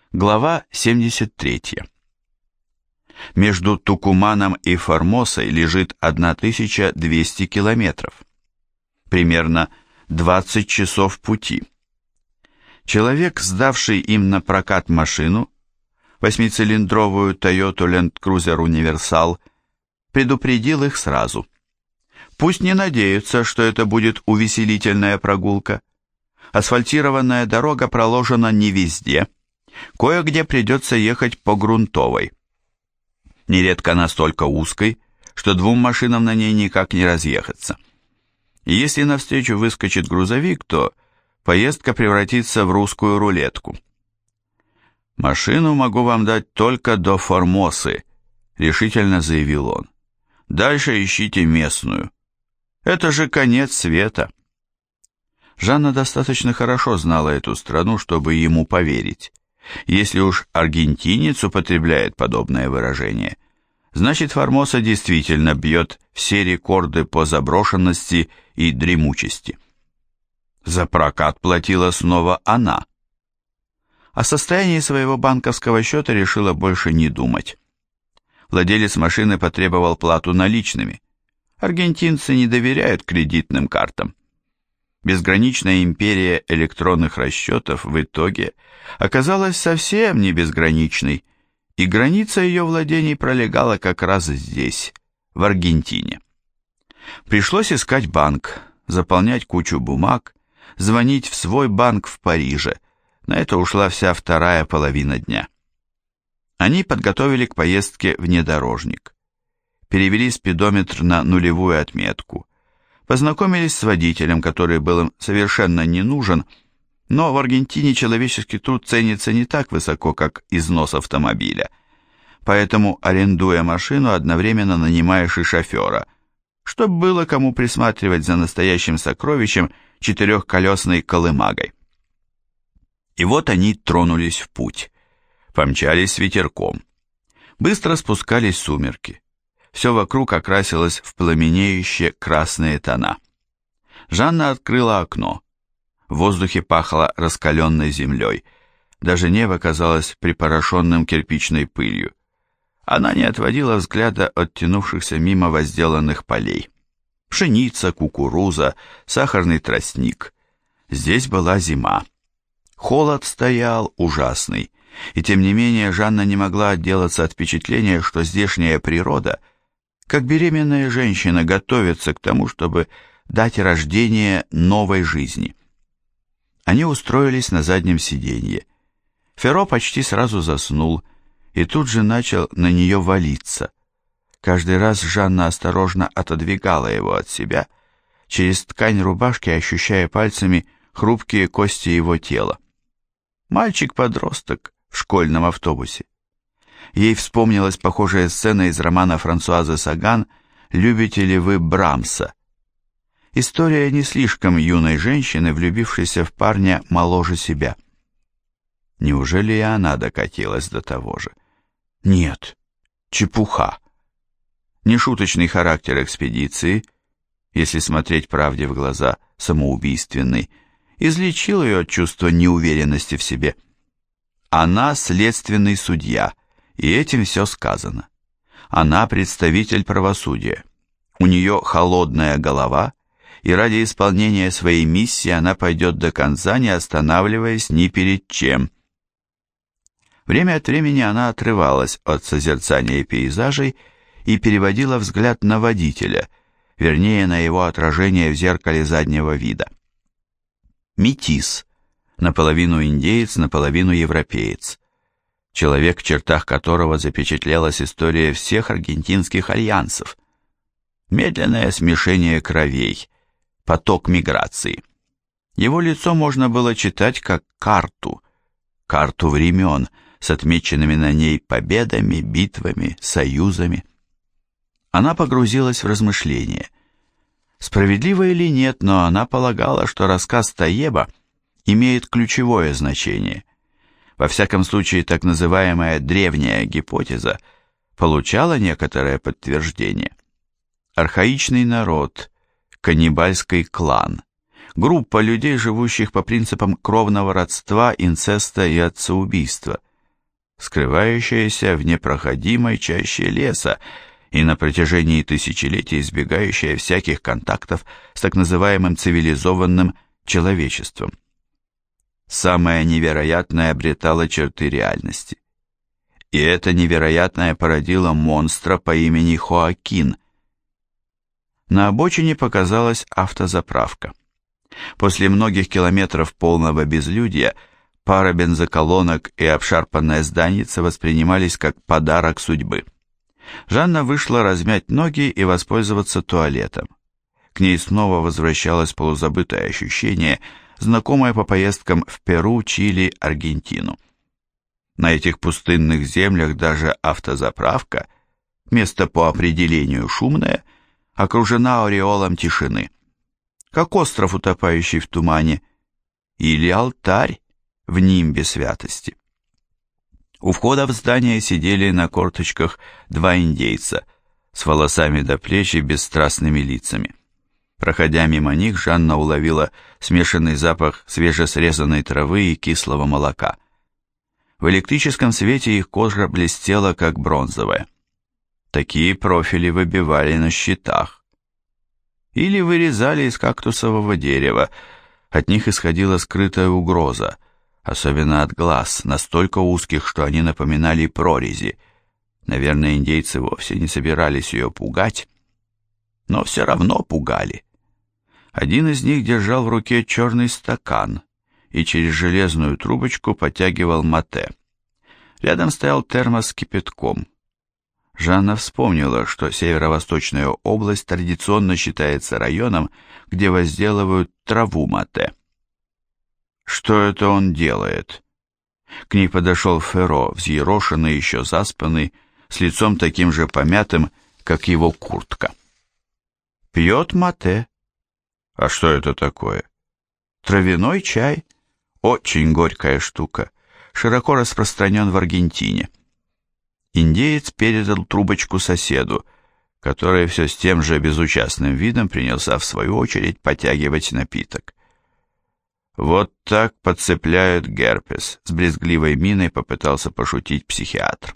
Глава 73. Между Тукуманом и Формосой лежит 1200 километров. Примерно 20 часов пути. Человек, сдавший им на прокат машину, 8-цилиндровую Toyota Land Cruiser Universal, предупредил их сразу. Пусть не надеются, что это будет увеселительная прогулка. Асфальтированная дорога проложена не везде. Кое-где придется ехать по грунтовой. Нередко настолько узкой, что двум машинам на ней никак не разъехаться. И если навстречу выскочит грузовик, то поездка превратится в русскую рулетку. «Машину могу вам дать только до Формосы», — решительно заявил он. «Дальше ищите местную. Это же конец света». Жанна достаточно хорошо знала эту страну, чтобы ему поверить. Если уж аргентинец употребляет подобное выражение, значит Формоса действительно бьет все рекорды по заброшенности и дремучести. За прокат платила снова она. О состоянии своего банковского счета решила больше не думать. Владелец машины потребовал плату наличными. Аргентинцы не доверяют кредитным картам. Безграничная империя электронных расчетов в итоге оказалась совсем не безграничной, и граница ее владений пролегала как раз здесь, в Аргентине. Пришлось искать банк, заполнять кучу бумаг, звонить в свой банк в Париже. На это ушла вся вторая половина дня. Они подготовили к поездке внедорожник. Перевели спидометр на нулевую отметку. Познакомились с водителем, который был им совершенно не нужен, но в Аргентине человеческий труд ценится не так высоко, как износ автомобиля. Поэтому, арендуя машину, одновременно нанимаешь и шофера, чтобы было кому присматривать за настоящим сокровищем четырехколесной колымагой. И вот они тронулись в путь, помчались с ветерком. Быстро спускались сумерки. Все вокруг окрасилось в пламенеющие красные тона. Жанна открыла окно. В воздухе пахло раскаленной землей. Даже небо казалось припорошенным кирпичной пылью. Она не отводила взгляда от тянувшихся мимо возделанных полей. Пшеница, кукуруза, сахарный тростник. Здесь была зима. Холод стоял ужасный, и тем не менее Жанна не могла отделаться от впечатления, что здешняя природа, как беременная женщина, готовится к тому, чтобы дать рождение новой жизни. Они устроились на заднем сиденье. Ферро почти сразу заснул и тут же начал на нее валиться. Каждый раз Жанна осторожно отодвигала его от себя, через ткань рубашки ощущая пальцами хрупкие кости его тела. Мальчик-подросток в школьном автобусе. Ей вспомнилась похожая сцена из романа Франсуазы Саган «Любите ли вы Брамса?». История не слишком юной женщины, влюбившейся в парня моложе себя. Неужели и она докатилась до того же? Нет, чепуха. Нешуточный характер экспедиции, если смотреть правде в глаза, самоубийственный, излечил ее от чувства неуверенности в себе. Она следственный судья, и этим все сказано. Она представитель правосудия. У нее холодная голова, и ради исполнения своей миссии она пойдет до конца, не останавливаясь ни перед чем. Время от времени она отрывалась от созерцания пейзажей и переводила взгляд на водителя, вернее, на его отражение в зеркале заднего вида. Метис, наполовину индеец, наполовину европеец. Человек, в чертах которого запечатлелась история всех аргентинских альянсов. Медленное смешение кровей, поток миграции. Его лицо можно было читать как карту времен, с отмеченными на ней победами, битвами, союзами. Она погрузилась в размышления. Справедливо или нет, но она полагала, что рассказ Таеба имеет ключевое значение. Во всяком случае, так называемая древняя гипотеза получала некоторое подтверждение. Архаичный народ, каннибальский клан, группа людей, живущих по принципам кровного родства, инцеста и отцеубийства, скрывающаяся в непроходимой чаще леса и на протяжении тысячелетий избегающая всяких контактов с так называемым цивилизованным человечеством. Самое невероятное обретало черты реальности. И это невероятное породило монстра по имени Хоакин. На обочине показалась автозаправка. После многих километров полного безлюдья пара бензоколонок и обшарпанное зданице воспринимались как подарок судьбы. Жанна вышла размять ноги и воспользоваться туалетом. К ней снова возвращалось полузабытое ощущение, знакомое по поездкам в Перу, Чили, Аргентину. На этих пустынных землях даже автозаправка, место по определению шумное, окружена ореолом тишины, как остров, утопающий в тумане, или алтарь в нимбе святости. У входа в здание сидели на корточках два индейца с волосами до плеч и бесстрастными лицами. Проходя мимо них, Жанна уловила смешанный запах свежесрезанной травы и кислого молока. В электрическом свете их кожа блестела, как бронзовая. Такие профили выбивали на щитах. Или вырезали из кактусового дерева. От них исходила скрытая угроза, особенно от глаз, настолько узких, что они напоминали прорези. Наверное, индейцы вовсе не собирались ее пугать, но все равно пугали. Один из них держал в руке черный стакан и через железную трубочку потягивал мате. Рядом стоял термос с кипятком. Жанна вспомнила, что Северо-Восточная область традиционно считается районом, где возделывают траву мате. Что это он делает? К ней подошел Ферро, взъерошенный, еще заспанный, с лицом таким же помятым, как его куртка. Пьет мате. А что это такое? Травяной чай. Очень горькая штука. Широко распространен в Аргентине. Индеец передал трубочку соседу, который все с тем же безучастным видом принялся в свою очередь потягивать напиток. «Вот так подцепляют герпес», — с брезгливой миной попытался пошутить психиатр.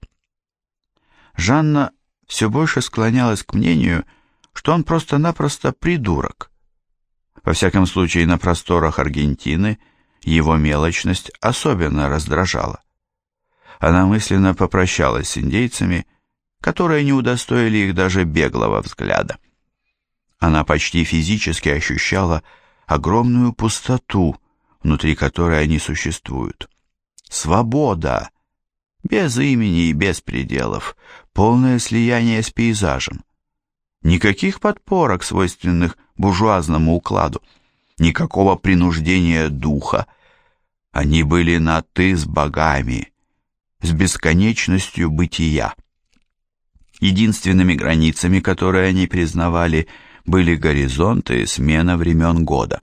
Жанна все больше склонялась к мнению, что он просто-напросто придурок. Во всяком случае, на просторах Аргентины его мелочность особенно раздражала. Она мысленно попрощалась с индейцами, которые не удостоили их даже беглого взгляда. Она почти физически ощущала огромную пустоту, внутри которой они существуют. Свобода! Без имени и без пределов, полное слияние с пейзажем. Никаких подпорок, свойственных буржуазному укладу, никакого принуждения духа. Они были на «ты» с богами, с бесконечностью бытия. Единственными границами, которые они признавали, были горизонты и смена времен года.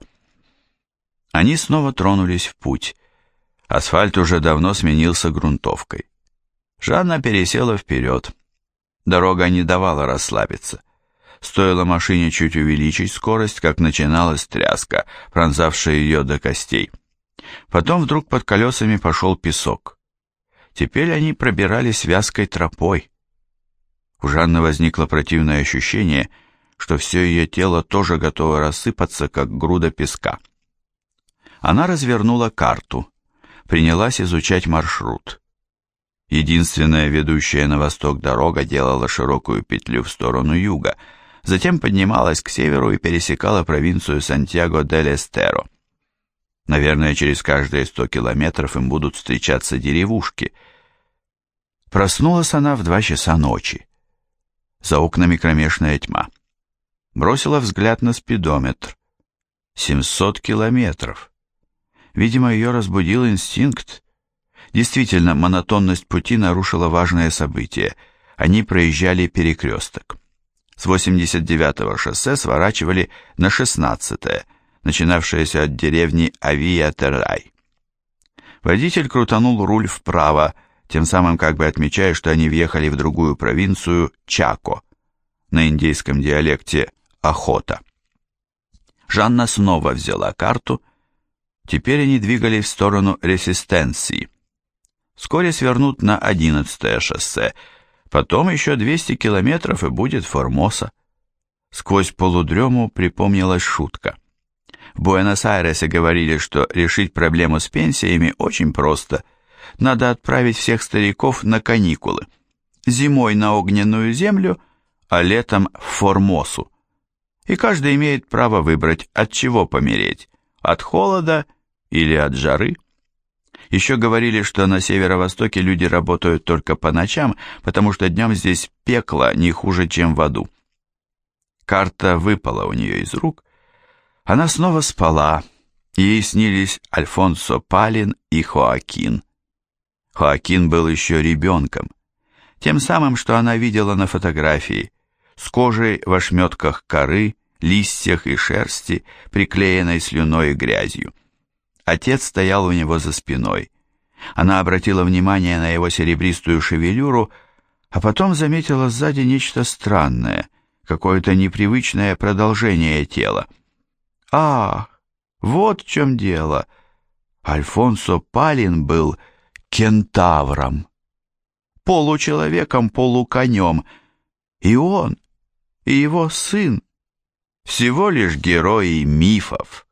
Они снова тронулись в путь. Асфальт уже давно сменился грунтовкой. Жанна пересела вперед. Дорога не давала расслабиться. Стоило машине чуть увеличить скорость, как начиналась тряска, пронзавшая ее до костей. Потом вдруг под колесами пошел песок. Теперь они пробирались вязкой тропой. У Жанны возникло противное ощущение, что все ее тело тоже готово рассыпаться, как груда песка. Она развернула карту, принялась изучать маршрут. Единственная ведущая на восток дорога делала широкую петлю в сторону юга, затем поднималась к северу и пересекала провинцию Сантьяго-дель-Эстеро. Наверное, через каждые 100 километров им будут встречаться деревушки. Проснулась она в 2 часа ночи. За окнами кромешная тьма. Бросила взгляд на спидометр. 700 километров. Видимо, ее разбудил инстинкт. Действительно, монотонность пути нарушила важное событие. Они проезжали перекресток. С 89-го шоссе сворачивали на 16-е, начинавшееся от деревни Авия-Террай. Водитель крутанул руль вправо, тем самым как бы отмечая, что они въехали в другую провинцию Чако, на индейском диалекте охота. Жанна снова взяла карту. Теперь они двигались в сторону Ресистенции. вскоре свернут на 11-е шоссе, потом еще 200 километров и будет Формоса. Сквозь полудрему припомнилась шутка. В Буэнос-Айресе говорили, что решить проблему с пенсиями очень просто. Надо отправить всех стариков на каникулы. Зимой на огненную землю, а летом в Формосу. И каждый имеет право выбрать, от чего помереть, от холода или от жары. Еще говорили, что на северо-востоке люди работают только по ночам, потому что днем здесь пекло не хуже, чем в аду. Карта выпала у нее из рук. Она снова спала, и ей снились Альфонсо Палин и Хоакин. Хоакин был еще ребенком, тем самым, что она видела на фотографии, с кожей в ошметках коры, листьях и шерсти, приклеенной слюной и грязью. Отец стоял у него за спиной. Она обратила внимание на его серебристую шевелюру, а потом заметила сзади нечто странное, какое-то непривычное продолжение тела. Ах, вот в чем дело. Альфонсо Палин был кентавром, получеловеком, полуконем, и он, и его сын всего лишь герои мифов.